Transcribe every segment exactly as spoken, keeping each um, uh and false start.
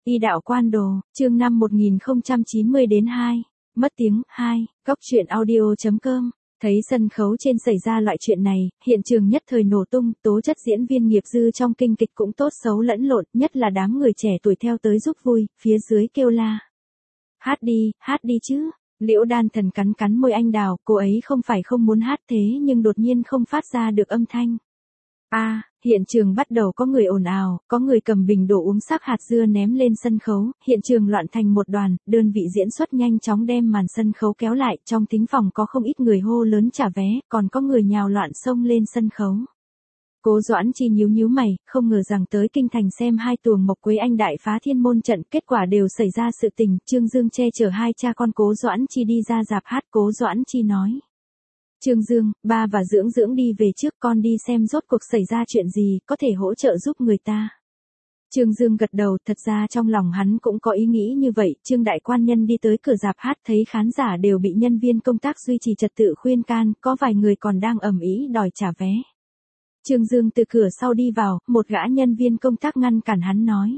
Y đạo quan đồ, chương năm một nghìn không trăm chín mươi đến hai. Mất tiếng, hai. Góc truyện audio.com. Thấy sân khấu trên xảy ra loại chuyện này, hiện trường nhất thời nổ tung, tố chất diễn viên nghiệp dư trong kinh kịch cũng tốt xấu lẫn lộn, nhất là đám người trẻ tuổi theo tới giúp vui, phía dưới kêu la. Hát đi, hát đi chứ. Liễu Đan Thần cắn cắn môi anh đào, cô ấy không phải không muốn hát thế nhưng đột nhiên không phát ra được âm thanh. A, à, hiện trường bắt đầu có người ồn ào, có người cầm bình đổ uống sắc hạt dưa ném lên sân khấu, hiện trường loạn thành một đoàn, đơn vị diễn xuất nhanh chóng đem màn sân khấu kéo lại, trong thính phòng có không ít người hô lớn trả vé, còn có người nhào loạn xông lên sân khấu. Cố Doãn Chi nhíu nhíu mày, không ngờ rằng tới kinh thành xem hai tuồng Mộc Quế Anh đại phá thiên môn trận, kết quả đều xảy ra sự tình, Trương Dương che chở hai cha con Cố Doãn Chi đi ra rạp hát. Cố Doãn Chi nói: Trương Dương, ba và Dưỡng Dưỡng đi về trước, con đi xem rốt cuộc xảy ra chuyện gì, có thể hỗ trợ giúp người ta. Trương Dương gật đầu, thật ra trong lòng hắn cũng có ý nghĩ như vậy. Trương đại quan nhân đi tới cửa rạp hát, thấy khán giả đều bị nhân viên công tác duy trì trật tự khuyên can, có vài người còn đang ầm ĩ đòi trả vé. Trương Dương từ cửa sau đi vào, một gã nhân viên công tác ngăn cản hắn nói: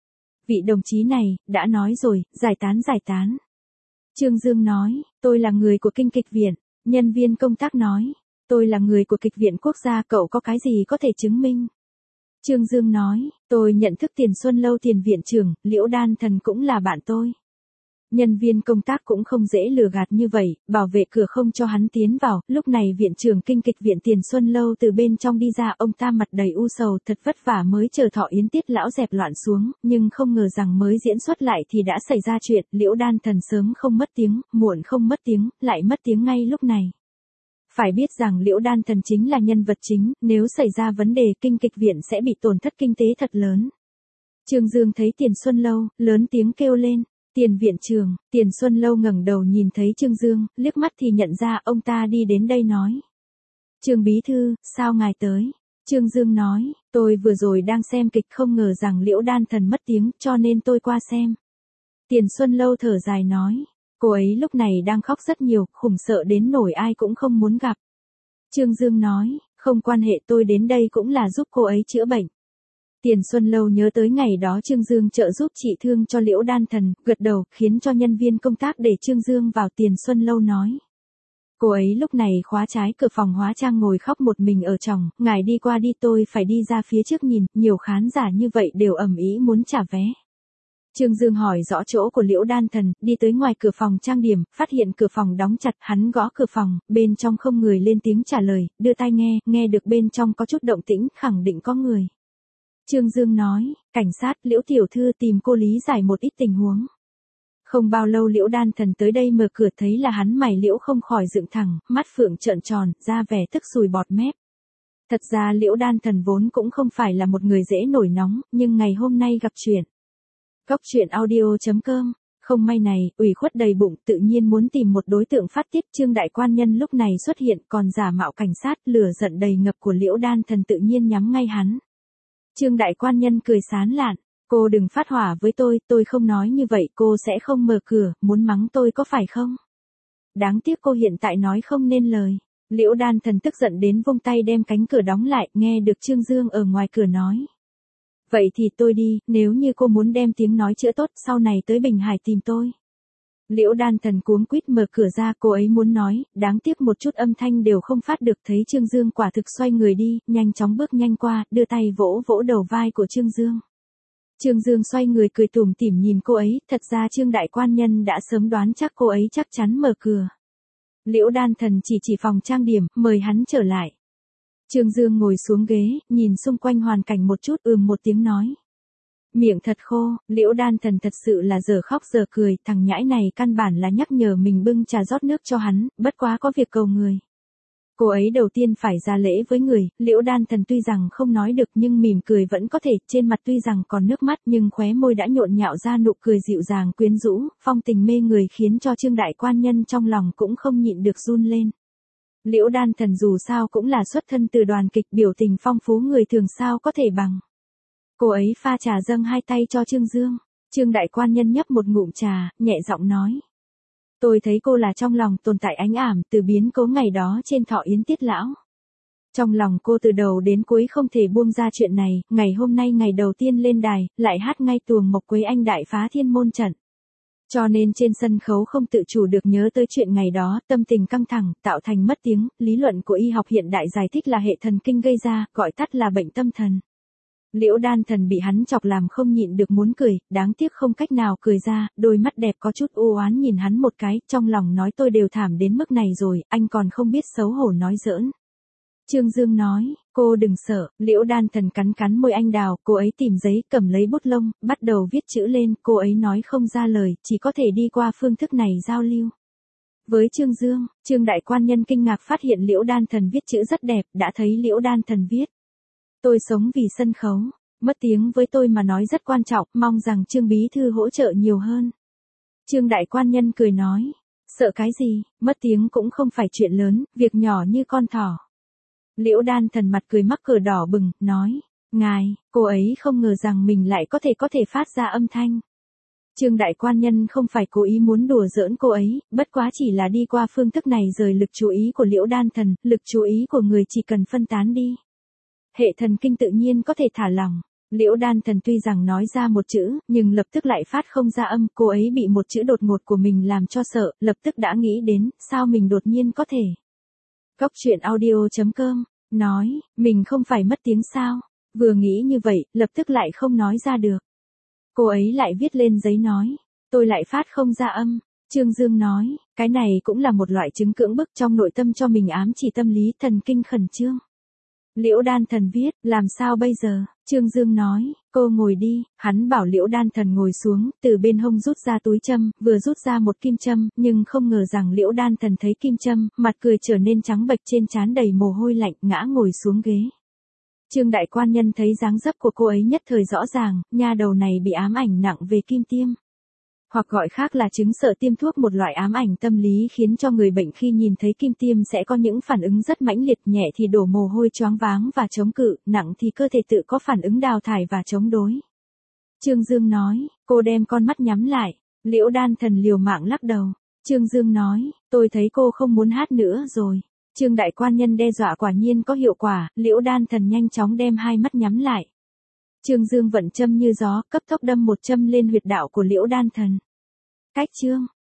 Vị đồng chí này, đã nói rồi, giải tán giải tán. Trương Dương nói: Tôi là người của kinh kịch viện. Nhân viên công tác nói: Tôi là người của kịch viện quốc gia, cậu có cái gì có thể chứng minh? Trương Dương nói: Tôi nhận thức Tiền Xuân Lâu tiền viện trưởng, Liễu Đan Thần cũng là bạn tôi. Nhân viên công tác cũng không dễ lừa gạt như vậy, bảo vệ cửa không cho hắn tiến vào. Lúc này viện trưởng kinh kịch viện Tiền Xuân Lâu từ bên trong đi ra, ông ta mặt đầy u sầu, thật vất vả mới chờ thọ yến tiết lão dẹp loạn xuống, nhưng không ngờ rằng mới diễn xuất lại thì đã xảy ra chuyện. Liễu Đan Thần sớm không mất tiếng, muộn không mất tiếng, lại mất tiếng ngay lúc này. Phải biết rằng Liễu Đan Thần chính là nhân vật chính, nếu xảy ra vấn đề kinh kịch viện sẽ bị tổn thất kinh tế thật lớn. Trương Dương thấy Tiền Xuân Lâu, lớn tiếng kêu lên: Tiền viện trưởng. Tiền Xuân Lâu ngẩng đầu nhìn thấy Trương Dương, liếc mắt thì nhận ra ông ta đi đến đây nói: Trương bí thư, sao ngài tới? Trương Dương nói: Tôi vừa rồi đang xem kịch, không ngờ rằng Liễu Đan Thần mất tiếng, cho nên tôi qua xem. Tiền Xuân Lâu thở dài nói: Cô ấy lúc này đang khóc rất nhiều, khủng sợ đến nổi ai cũng không muốn gặp. Trương Dương nói: Không quan hệ, tôi đến đây cũng là giúp cô ấy chữa bệnh. Tiền Xuân Lâu nhớ tới ngày đó Trương Dương trợ giúp trị thương cho Liễu Đan Thần, gật đầu, khiến cho nhân viên công tác để Trương Dương vào. Tiền Xuân Lâu nói: Cô ấy lúc này khóa trái cửa phòng hóa trang ngồi khóc một mình ở trong, ngài đi qua đi, tôi phải đi ra phía trước nhìn, nhiều khán giả như vậy đều ầm ĩ muốn trả vé. Trương Dương hỏi rõ chỗ của Liễu Đan Thần, đi tới ngoài cửa phòng trang điểm, phát hiện cửa phòng đóng chặt, hắn gõ cửa phòng, bên trong không người lên tiếng trả lời, đưa tai nghe, nghe được bên trong có chút động tĩnh, khẳng định có người. Trương Dương nói: Cảnh sát, Liễu tiểu thư tìm cô lý giải một ít tình huống. Không bao lâu Liễu Đan Thần tới đây mở cửa, thấy là hắn, mày Liễu không khỏi dựng thẳng, mắt phượng trợn tròn, ra vẻ tức sùi bọt mép. Thật ra Liễu Đan Thần vốn cũng không phải là một người dễ nổi nóng, nhưng ngày hôm nay gặp chuyện. Góc truyện audio.com. Không may này, ủy khuất đầy bụng, tự nhiên muốn tìm một đối tượng phát tiết. Trương đại quan nhân lúc này xuất hiện, còn giả mạo cảnh sát, lửa giận đầy ngập của Liễu Đan Thần tự nhiên nhắm ngay hắn. Trương đại quan nhân cười sán lạn: Cô đừng phát hỏa với tôi, tôi không nói như vậy, cô sẽ không mở cửa, muốn mắng tôi có phải không? Đáng tiếc cô hiện tại nói không nên lời. Liễu Đan Thần tức giận đến vung tay đem cánh cửa đóng lại, nghe được Trương Dương ở ngoài cửa nói: Vậy thì tôi đi, nếu như cô muốn đem tiếng nói chữa tốt, sau này tới Bình Hải tìm tôi. Liễu Đan Thần cuống quýt mở cửa ra, cô ấy muốn nói, đáng tiếc một chút âm thanh đều không phát được. Thấy Trương Dương quả thực xoay người đi, nhanh chóng bước nhanh qua, đưa tay vỗ vỗ đầu vai của Trương Dương. Trương Dương xoay người cười tủm tỉm nhìn cô ấy, thật ra Trương đại quan nhân đã sớm đoán chắc cô ấy chắc chắn mở cửa. Liễu Đan Thần chỉ chỉ phòng trang điểm, mời hắn trở lại. Trương Dương ngồi xuống ghế, nhìn xung quanh hoàn cảnh một chút, ừm một tiếng nói: Miệng thật khô. Liễu Đan Thần thật sự là giờ khóc giờ cười, thằng nhãi này căn bản là nhắc nhở mình bưng trà rót nước cho hắn, bất quá có việc cầu người. Cô ấy đầu tiên phải ra lễ với người. Liễu Đan Thần tuy rằng không nói được nhưng mỉm cười vẫn có thể, trên mặt tuy rằng còn nước mắt nhưng khóe môi đã nhộn nhạo ra nụ cười dịu dàng quyến rũ, phong tình mê người, khiến cho Trương đại quan nhân trong lòng cũng không nhịn được run lên. Liễu Đan Thần dù sao cũng là xuất thân từ đoàn kịch, biểu tình phong phú, người thường sao có thể bằng. Cô ấy pha trà dâng hai tay cho Trương Dương. Trương đại quan nhân nhấp một ngụm trà, nhẹ giọng nói: Tôi thấy cô là trong lòng tồn tại ánh ảm từ biến cố ngày đó trên thọ yến tiết lão. Trong lòng cô từ đầu đến cuối không thể buông ra chuyện này, ngày hôm nay ngày đầu tiên lên đài, lại hát ngay tuồng Mộc Quế Anh đại phá thiên môn trận. Cho nên trên sân khấu không tự chủ được nhớ tới chuyện ngày đó, tâm tình căng thẳng, tạo thành mất tiếng, lý luận của y học hiện đại giải thích là hệ thần kinh gây ra, gọi tắt là bệnh tâm thần. Liễu Đan Thần bị hắn chọc làm không nhịn được muốn cười, đáng tiếc không cách nào cười ra, đôi mắt đẹp có chút u oán nhìn hắn một cái, trong lòng nói tôi đều thảm đến mức này rồi, anh còn không biết xấu hổ nói giỡn. Trương Dương nói, cô đừng sợ, Liễu Đan Thần cắn cắn môi anh đào, cô ấy tìm giấy, cầm lấy bút lông, bắt đầu viết chữ lên, cô ấy nói không ra lời, chỉ có thể đi qua phương thức này giao lưu. Với Trương Dương, Trương Đại Quan Nhân kinh ngạc phát hiện Liễu Đan Thần viết chữ rất đẹp, đã thấy Liễu Đan Thần viết. Tôi sống vì sân khấu, mất tiếng với tôi mà nói rất quan trọng, mong rằng Trương Bí Thư hỗ trợ nhiều hơn. Trương Đại Quan Nhân cười nói, sợ cái gì, mất tiếng cũng không phải chuyện lớn, việc nhỏ như con thỏ. Liễu Đan Thần mặt cười mắc cỡ đỏ bừng, nói, ngài, cô ấy không ngờ rằng mình lại có thể có thể phát ra âm thanh. Trương Đại Quan Nhân không phải cố ý muốn đùa giỡn cô ấy, bất quá chỉ là đi qua phương thức này rời lực chú ý của Liễu Đan Thần, lực chú ý của người chỉ cần phân tán đi. Hệ thần kinh tự nhiên có thể thả lỏng. Liễu Đan Thần tuy rằng nói ra một chữ, nhưng lập tức lại phát không ra âm, cô ấy bị một chữ đột ngột của mình làm cho sợ, lập tức đã nghĩ đến, sao mình đột nhiên có thể. Góc truyện audio chấm com, nói, mình không phải mất tiếng sao, vừa nghĩ như vậy, lập tức lại không nói ra được. Cô ấy lại viết lên giấy nói, tôi lại phát không ra âm. Trương Dương nói, cái này cũng là một loại chứng cưỡng bức trong nội tâm cho mình ám chỉ tâm lý thần kinh khẩn trương. Liễu Đan Thần viết, làm sao bây giờ? Trương Dương nói, cô ngồi đi, hắn bảo Liễu Đan Thần ngồi xuống, từ bên hông rút ra túi châm, vừa rút ra một kim châm, nhưng không ngờ rằng Liễu Đan Thần thấy kim châm, mặt cười trở nên trắng bệch trên trán đầy mồ hôi lạnh, ngã ngồi xuống ghế. Trương Đại Quan Nhân thấy dáng dấp của cô ấy nhất thời rõ ràng, nha đầu này bị ám ảnh nặng về kim tiêm. Hoặc gọi khác là chứng sợ tiêm thuốc, một loại ám ảnh tâm lý khiến cho người bệnh khi nhìn thấy kim tiêm sẽ có những phản ứng rất mãnh liệt, nhẹ thì đổ mồ hôi choáng váng và chống cự, nặng thì cơ thể tự có phản ứng đào thải và chống đối. Trương Dương nói, cô đem con mắt nhắm lại. Liễu Đan Thần liều mạng lắc đầu. Trương Dương nói, tôi thấy cô không muốn hát nữa rồi. Trương Đại Quan Nhân đe dọa quả nhiên có hiệu quả, Liễu Đan Thần nhanh chóng đem hai mắt nhắm lại. Trương Dương vận châm như gió, cấp tốc đâm một châm lên huyệt đạo của Liễu Đan Thần. Cách chương